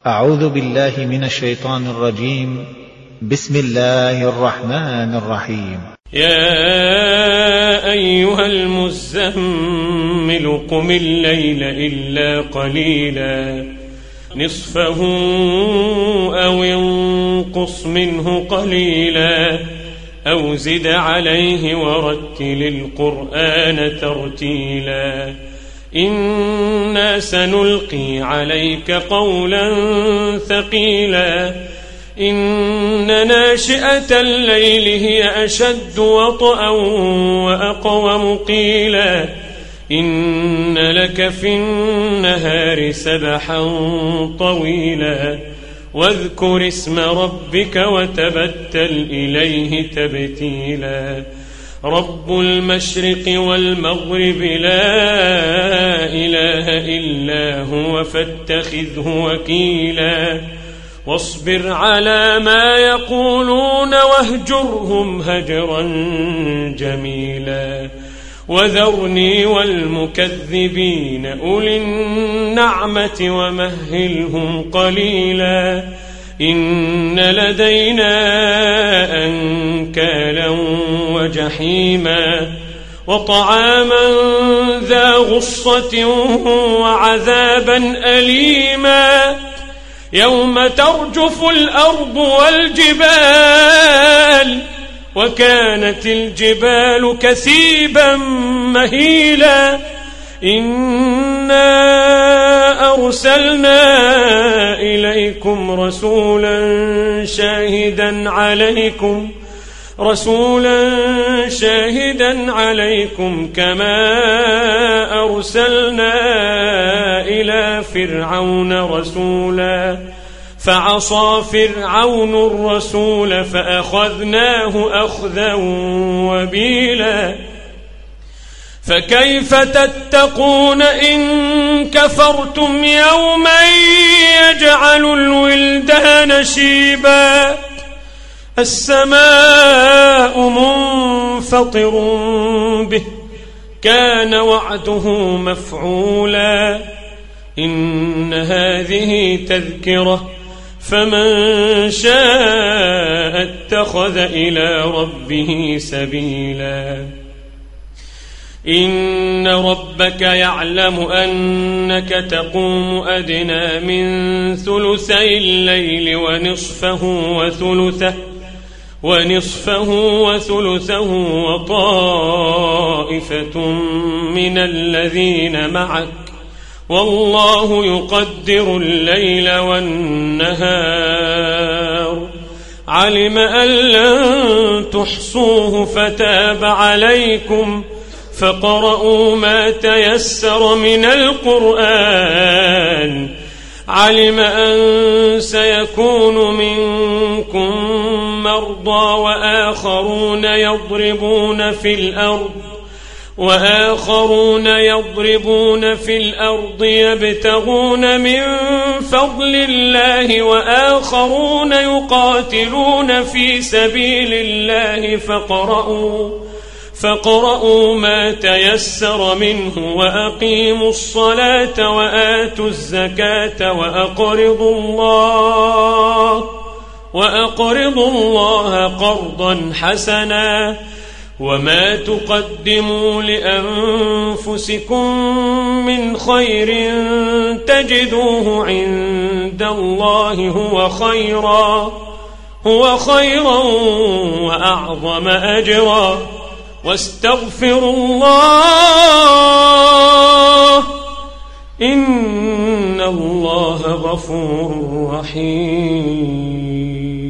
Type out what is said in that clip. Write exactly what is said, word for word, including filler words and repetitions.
أعوذ بالله من الشيطان الرجيم. بسم الله الرحمن الرحيم. يا أيها المزمل قم الليل إلا قليلا نصفه أو انقص منه قليلا أو زد عليه ورتل القرآن ترتيلا إنا سنلقي عليك قولا ثقيلا إن ناشئة الليل هي أشد وطئا وأقوم قيلا إن لك في النهار سبحا طويلا واذكر اسم ربك وتبتل إليه تبتيلا رب المشرق والمغرب لا إله إلا هو فاتخذه وكيلا واصبر على ما يقولون واهجرهم هجرا جميلا وذرني والمكذبين أولي النعمة ومهلهم قليلا إن لدينا أنكالا وجحيما وطعاما ذا غصة وعذابا أليما يوم ترجف الأرض والجبال وكانت الجبال كثيبا مهيلا إنا أرسلنا إليكم رسولا شاهدا عليكم رسولا شاهدا عليكم كما أرسلنا إلى فرعون رسولا فعصى فرعون الرسول فأخذناه أخذا وبيلا فكيف تتقون إن كفرتم يوما يجعل الولدان شيبا السماء منفطر به كان وعده مفعولا إن هذه تذكرة فمن شاء اتخذ إلى ربه سبيلا إن ربك يعلم أنك تقوم أدنى من ثلثي الليل ونصفه وثلثه ونصفه وثلثه وطائفة من الذين معك والله يقدر الليل والنهار علم أن لن تحصوه فتاب عليكم فقرؤوا ما تيسر من القرآن علم أن سيكون منكم مرضى وآخرون يضربون في الأرض وآخرون يضربون في الأرض يبتغون من فضل الله وآخرون يقاتلون في سبيل الله فقرؤوا فقرؤوا ما تيسر منه وأقيموا الصلاة وآتوا الزكاة وأقرضوا الله وأقرضوا الله قرضا حسنا وما تقدموا لأنفسكم من خير تجدوه عند الله هو خيرا هو خيرا وأعظم أجرا واستغفروا الله إن الله غفور رحيم.